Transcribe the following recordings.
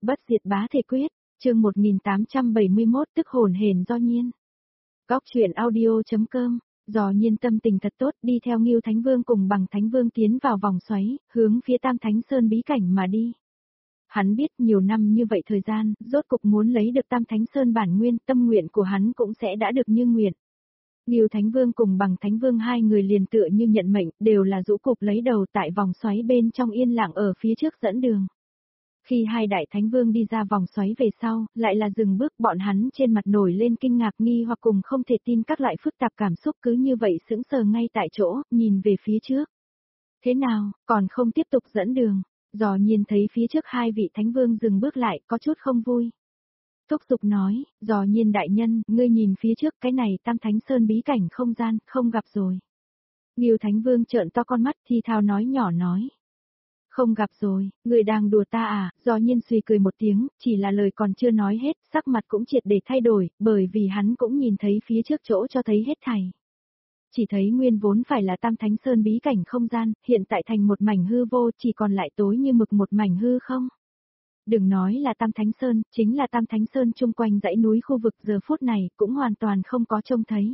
Bất diệt bá thể quyết, chương 1871 tức hồn hển do nhiên. Góc truyện audio.com, do nhiên tâm tình thật tốt đi theo Ngưu Thánh Vương cùng Bằng Thánh Vương tiến vào vòng xoáy, hướng phía Tam Thánh Sơn bí cảnh mà đi. Hắn biết nhiều năm như vậy thời gian, rốt cục muốn lấy được Tam Thánh Sơn bản nguyên, tâm nguyện của hắn cũng sẽ đã được như nguyện. Ngưu Thánh Vương cùng Bằng Thánh Vương hai người liền tựa như nhận mệnh, đều là rũ cục lấy đầu tại vòng xoáy bên trong yên lặng ở phía trước dẫn đường. Khi hai đại thánh vương đi ra vòng xoáy về sau, lại là dừng bước, bọn hắn trên mặt nổi lên kinh ngạc nghi hoặc cùng không thể tin các loại phức tạp cảm xúc, cứ như vậy sững sờ ngay tại chỗ, nhìn về phía trước. Thế nào, còn không tiếp tục dẫn đường? Dò nhiên thấy phía trước hai vị thánh vương dừng bước lại, có chút không vui. Thúc giục nói, Dò nhiên đại nhân, ngươi nhìn phía trước, cái này Tam Thánh Sơn bí cảnh không gian, không gặp rồi. Ngưu Thánh Vương trợn to con mắt thi thao nói nhỏ nói. Không gặp rồi, người đang đùa ta à? Dò nhiên suy cười một tiếng, chỉ là lời còn chưa nói hết, sắc mặt cũng triệt để thay đổi, bởi vì hắn cũng nhìn thấy phía trước chỗ cho thấy hết thảy. Chỉ thấy nguyên vốn phải là Tam Thánh Sơn bí cảnh không gian, hiện tại thành một mảnh hư vô, chỉ còn lại tối như mực một mảnh hư không. Đừng nói là Tam Thánh Sơn, chính là Tam Thánh Sơn chung quanh dãy núi khu vực giờ phút này, cũng hoàn toàn không có trông thấy.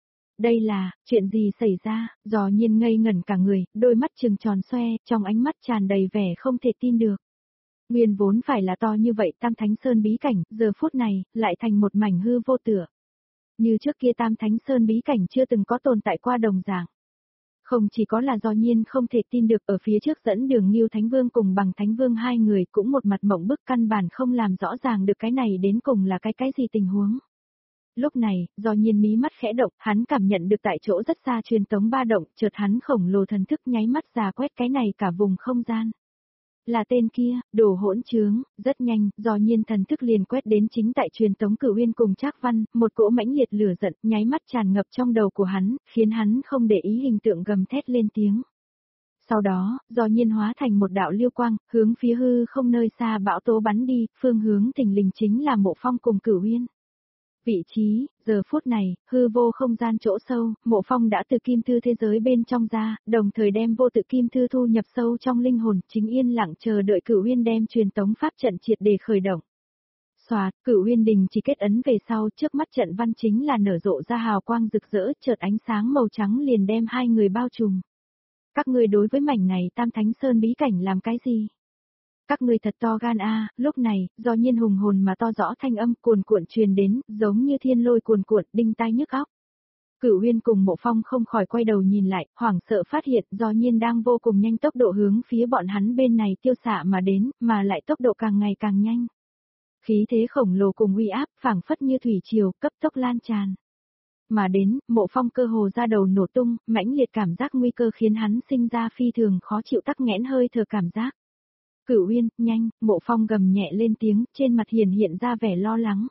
Đây là, chuyện gì xảy ra? Dò nhiên ngây ngẩn cả người, đôi mắt trừng tròn xoe, trong ánh mắt tràn đầy vẻ không thể tin được. Nguyên vốn phải là to như vậy Tam Thánh Sơn bí cảnh, giờ phút này, lại thành một mảnh hư vô tựa. Như trước kia Tam Thánh Sơn bí cảnh chưa từng có tồn tại qua đồng dạng. Không chỉ có là do nhiên không thể tin được, ở phía trước dẫn đường Ngưu Thánh Vương cùng Bằng Thánh Vương hai người cũng một mặt mộng bức, căn bản không làm rõ ràng được cái này đến cùng là cái gì tình huống. Lúc này, do nhiên mí mắt khẽ động, hắn cảm nhận được tại chỗ rất xa truyền tống ba động, chợt hắn khổng lồ thần thức nháy mắt ra quét cái này cả vùng không gian. Là tên kia, đồ hỗn trướng, rất nhanh, do nhiên thần thức liền quét đến chính tại truyền tống Cửu Uyên cùng Trác Văn, một cỗ mãnh liệt lửa giận nháy mắt tràn ngập trong đầu của hắn, khiến hắn không để ý hình tượng gầm thét lên tiếng. Sau đó, do nhiên hóa thành một đạo liêu quang, hướng phía hư không nơi xa bão tố bắn đi, phương hướng thình lình chính là Mộ Phong cùng Cửu Uyên. Vị trí, giờ phút này, hư vô không gian chỗ sâu, Mộ Phong đã từ kim thư thế giới bên trong ra, đồng thời đem vô tự kim thư thu nhập sâu trong linh hồn, chính yên lặng chờ đợi Cửu Uyên đem truyền tống pháp trận triệt để khởi động. Soạt, Cửu Uyên đình chỉ kết ấn về sau, trước mắt trận văn chính là nở rộ ra hào quang rực rỡ, chợt ánh sáng màu trắng liền đem hai người bao trùm. Các ngươi đối với mảnh này Tam Thánh Sơn bí cảnh làm cái gì? Các ngươi thật to gan a. Lúc này, do nhiên hùng hồn mà to rõ thanh âm cuồn cuộn truyền đến, giống như thiên lôi cuồn cuộn, đinh tai nhức óc. Cửu Uyên cùng Mộ Phong không khỏi quay đầu nhìn lại, hoảng sợ phát hiện do nhiên đang vô cùng nhanh tốc độ hướng phía bọn hắn bên này tiêu xạ mà đến, mà lại tốc độ càng ngày càng nhanh. Khí thế khổng lồ cùng uy áp, phảng phất như thủy triều, cấp tốc lan tràn. Mà đến, Mộ Phong cơ hồ ra đầu nổ tung, mãnh liệt cảm giác nguy cơ khiến hắn sinh ra phi thường khó chịu tắc nghẽn hơi thở cảm giác. Cửu Uyên, nhanh, Mộ Phong gầm nhẹ lên tiếng, trên mặt hiện ra vẻ lo lắng.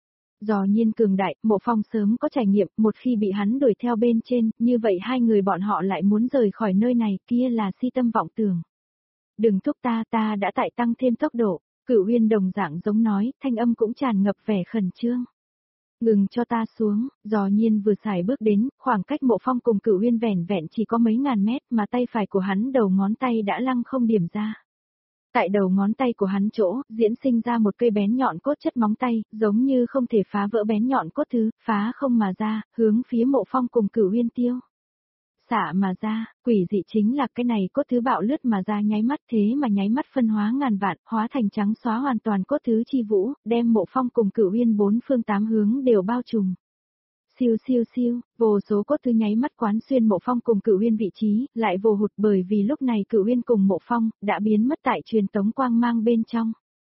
Dò nhiên cường đại, Mộ Phong sớm có trải nghiệm, một khi bị hắn đuổi theo bên trên, như vậy hai người bọn họ lại muốn rời khỏi nơi này, kia là si tâm vọng tưởng. Đừng thúc ta đã tại tăng thêm tốc độ. Cửu Uyên đồng dạng giống nói, thanh âm cũng tràn ngập vẻ khẩn trương. Ngừng cho ta xuống, dò nhiên vừa xài bước đến, khoảng cách Mộ Phong cùng Cửu Uyên vẻn vẹn chỉ có mấy ngàn mét mà tay phải của hắn đầu ngón tay đã lăng không điểm ra. Tại đầu ngón tay của hắn chỗ, diễn sinh ra một cây bén nhọn cốt chất móng tay, giống như không thể phá vỡ bén nhọn cốt thứ, phá không mà ra, hướng phía Mộ Phong cùng Cửu Uyên tiêu. Xạ mà ra, quỷ dị chính là cái này cốt thứ bạo lướt mà ra nháy mắt, thế mà nháy mắt phân hóa ngàn vạn, hóa thành trắng xóa hoàn toàn cốt thứ chi vũ, đem Mộ Phong cùng Cửu Uyên bốn phương tám hướng đều bao trùm. Siêu siêu siêu, vô số cốt thứ nháy mắt quán xuyên Mộ Phong cùng Cửu Uyên vị trí, lại vô hụt bởi vì lúc này Cửu Uyên cùng Mộ Phong đã biến mất tại truyền tống quang mang bên trong.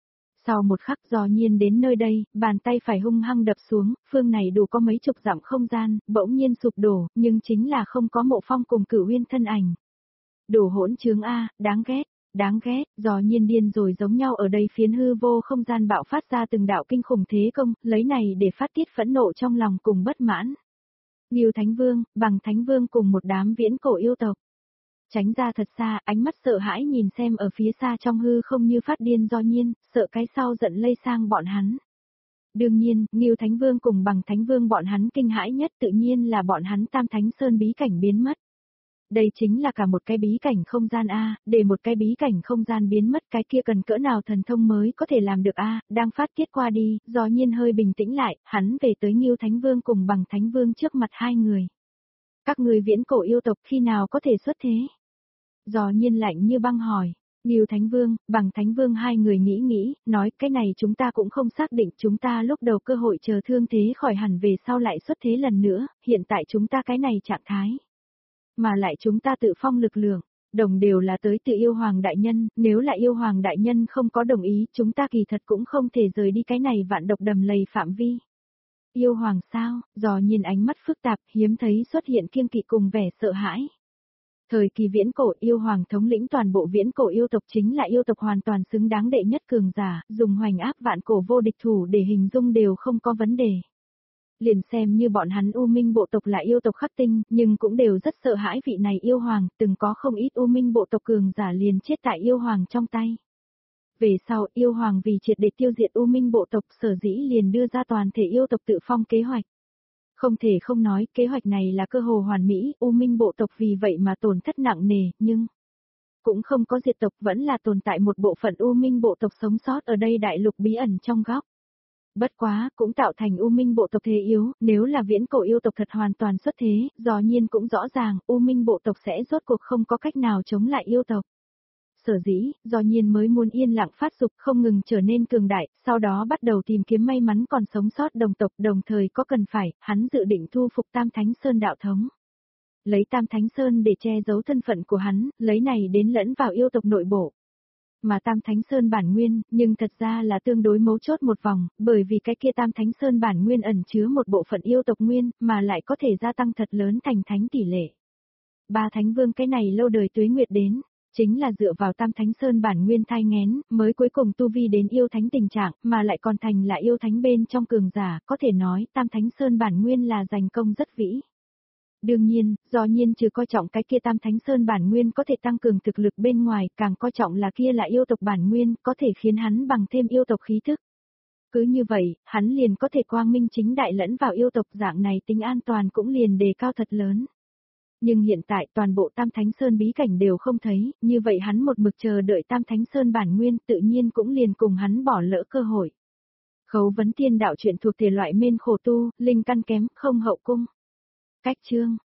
Sau một khắc dò nhiên đến nơi đây, bàn tay phải hung hăng đập xuống, phương này đủ có mấy chục dặm không gian, bỗng nhiên sụp đổ, nhưng chính là không có Mộ Phong cùng Cửu Uyên thân ảnh. Đồ hỗn trướng a, đáng ghét, dò nhiên điên rồi giống nhau ở đây phiến hư vô không gian bạo phát ra từng đạo kinh khủng thế công, lấy này để phát tiết phẫn nộ trong lòng cùng bất mãn. Ngưu Thánh Vương, Bằng Thánh Vương cùng một đám viễn cổ yêu tộc. Tránh ra thật xa, ánh mắt sợ hãi nhìn xem ở phía xa trong hư không như phát điên do nhiên, sợ cái sau giận lây sang bọn hắn. Đương nhiên, Ngưu Thánh Vương cùng Bằng Thánh Vương bọn hắn kinh hãi nhất tự nhiên là bọn hắn Tam Thánh Sơn bí cảnh biến mất. Đây chính là cả một cái bí cảnh không gian A, để một cái bí cảnh không gian biến mất cái kia cần cỡ nào thần thông mới có thể làm được A, đang phát tiết qua đi, do nhiên hơi bình tĩnh lại, hắn về tới Ngưu Thánh Vương cùng Bằng Thánh Vương trước mặt hai người. Các người viễn cổ yêu tộc khi nào có thể xuất thế? Do nhiên lạnh như băng hỏi. Ngưu Thánh Vương, Bằng Thánh Vương hai người nghĩ, nói cái này chúng ta cũng không xác định, chúng ta lúc đầu cơ hội chờ thương thế khỏi hẳn về sau lại xuất thế lần nữa, hiện tại chúng ta cái này trạng thái. Mà lại chúng ta tự phong lực lượng, đồng đều là tới từ yêu hoàng đại nhân, nếu là yêu hoàng đại nhân không có đồng ý, chúng ta kỳ thật cũng không thể rời đi cái này vạn độc đầm lầy phạm vi. Yêu hoàng sao, dò nhìn ánh mắt phức tạp, hiếm thấy xuất hiện kiêng kỵ cùng vẻ sợ hãi. Thời kỳ viễn cổ yêu hoàng thống lĩnh toàn bộ viễn cổ yêu tộc chính là yêu tộc hoàn toàn xứng đáng đệ nhất cường giả, dùng hoành áp vạn cổ vô địch thủ để hình dung đều không có vấn đề. Liền xem như bọn hắn U Minh bộ tộc là yêu tộc khắc tinh, nhưng cũng đều rất sợ hãi vị này yêu hoàng, từng có không ít U Minh bộ tộc cường giả liền chết tại yêu hoàng trong tay. Về sau, yêu hoàng vì triệt để tiêu diệt U Minh bộ tộc sở dĩ liền đưa ra toàn thể yêu tộc tự phong kế hoạch. Không thể không nói, kế hoạch này là cơ hồ hoàn mỹ, U Minh bộ tộc vì vậy mà tổn thất nặng nề, nhưng cũng không có diệt tộc, vẫn là tồn tại một bộ phận U Minh bộ tộc sống sót ở đây đại lục bí ẩn trong góc. Bất quá, cũng tạo thành U Minh bộ tộc thế yếu, nếu là viễn cổ yêu tộc thật hoàn toàn xuất thế, dò nhiên cũng rõ ràng, U Minh bộ tộc sẽ rốt cuộc không có cách nào chống lại yêu tộc. Sở dĩ, do nhiên mới muốn yên lặng phát dục không ngừng trở nên cường đại, sau đó bắt đầu tìm kiếm may mắn còn sống sót đồng tộc, đồng thời có cần phải, hắn dự định thu phục Tam Thánh Sơn đạo thống. Lấy Tam Thánh Sơn để che giấu thân phận của hắn, lấy này đến lẫn vào yêu tộc nội bộ. Mà Tam Thánh Sơn bản nguyên, nhưng thật ra là tương đối mấu chốt một vòng, bởi vì cái kia Tam Thánh Sơn bản nguyên ẩn chứa một bộ phận yêu tộc nguyên, mà lại có thể gia tăng thật lớn thành thánh tỷ lệ. Ba Thánh Vương cái này lâu đời tuế nguyệt đến, chính là dựa vào Tam Thánh Sơn bản nguyên thai nghén, mới cuối cùng tu vi đến yêu thánh tình trạng, mà lại còn thành là yêu thánh bên trong cường giả, có thể nói Tam Thánh Sơn bản nguyên là giành công rất vĩ. Đương nhiên, do nhiên trừ coi trọng cái kia Tam Thánh Sơn bản nguyên có thể tăng cường thực lực bên ngoài, càng coi trọng là kia là yêu tộc bản nguyên, có thể khiến hắn bằng thêm yêu tộc khí thức. Cứ như vậy, hắn liền có thể quang minh chính đại lẫn vào yêu tộc, dạng này tính an toàn cũng liền đề cao thật lớn. Nhưng hiện tại toàn bộ Tam Thánh Sơn bí cảnh đều không thấy, như vậy hắn một mực chờ đợi Tam Thánh Sơn bản nguyên tự nhiên cũng liền cùng hắn bỏ lỡ cơ hội. Khấu vấn tiên đạo chuyện thuộc thể loại mên khổ tu, linh căn kém, không hậu cung. Cách chương